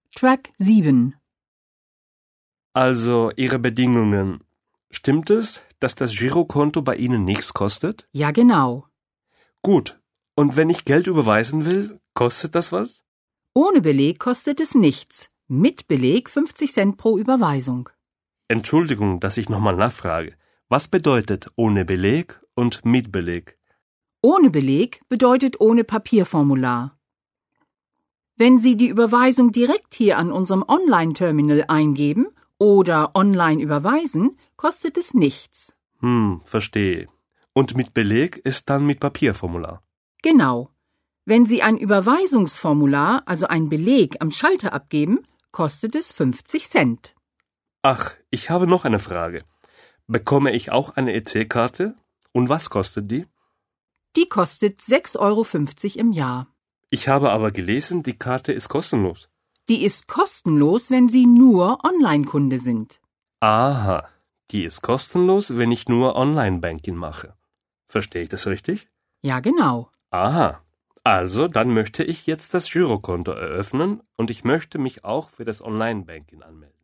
Track 7. Also Ihre Bedingungen. Stimmt es, dass das Girokonto bei Ihnen nichts kostet? Ja, genau. Gut. Und wenn ich Geld überweisen will, kostet das was? Ohne Beleg kostet es nichts. Mit Beleg 50 Cent pro Überweisung. Entschuldigung, dass ich nochmal nachfrage. Was bedeutet ohne Beleg und mit Beleg? Ohne Beleg bedeutet ohne Papierformular. Wenn Sie die Überweisung direkt hier an unserem Online-Terminal eingeben oder online überweisen, kostet es nichts. Verstehe. Und mit Beleg ist dann mit Papierformular. Genau. Wenn Sie ein Überweisungsformular, also ein Beleg, am Schalter abgeben, kostet es 50 Cent. Ach, ich habe noch eine Frage. Bekomme ich auch eine EC-Karte? Und was kostet die? Die kostet 6,50 € im Jahr. Ich habe aber gelesen, die Karte ist kostenlos. Die ist kostenlos, wenn Sie nur Online-Kunde sind. Aha, die ist kostenlos, wenn ich nur Online-Banking mache. Verstehe ich das richtig? Ja, genau. Aha, also dann möchte ich jetzt das Girokonto eröffnen und ich möchte mich auch für das Online-Banking anmelden.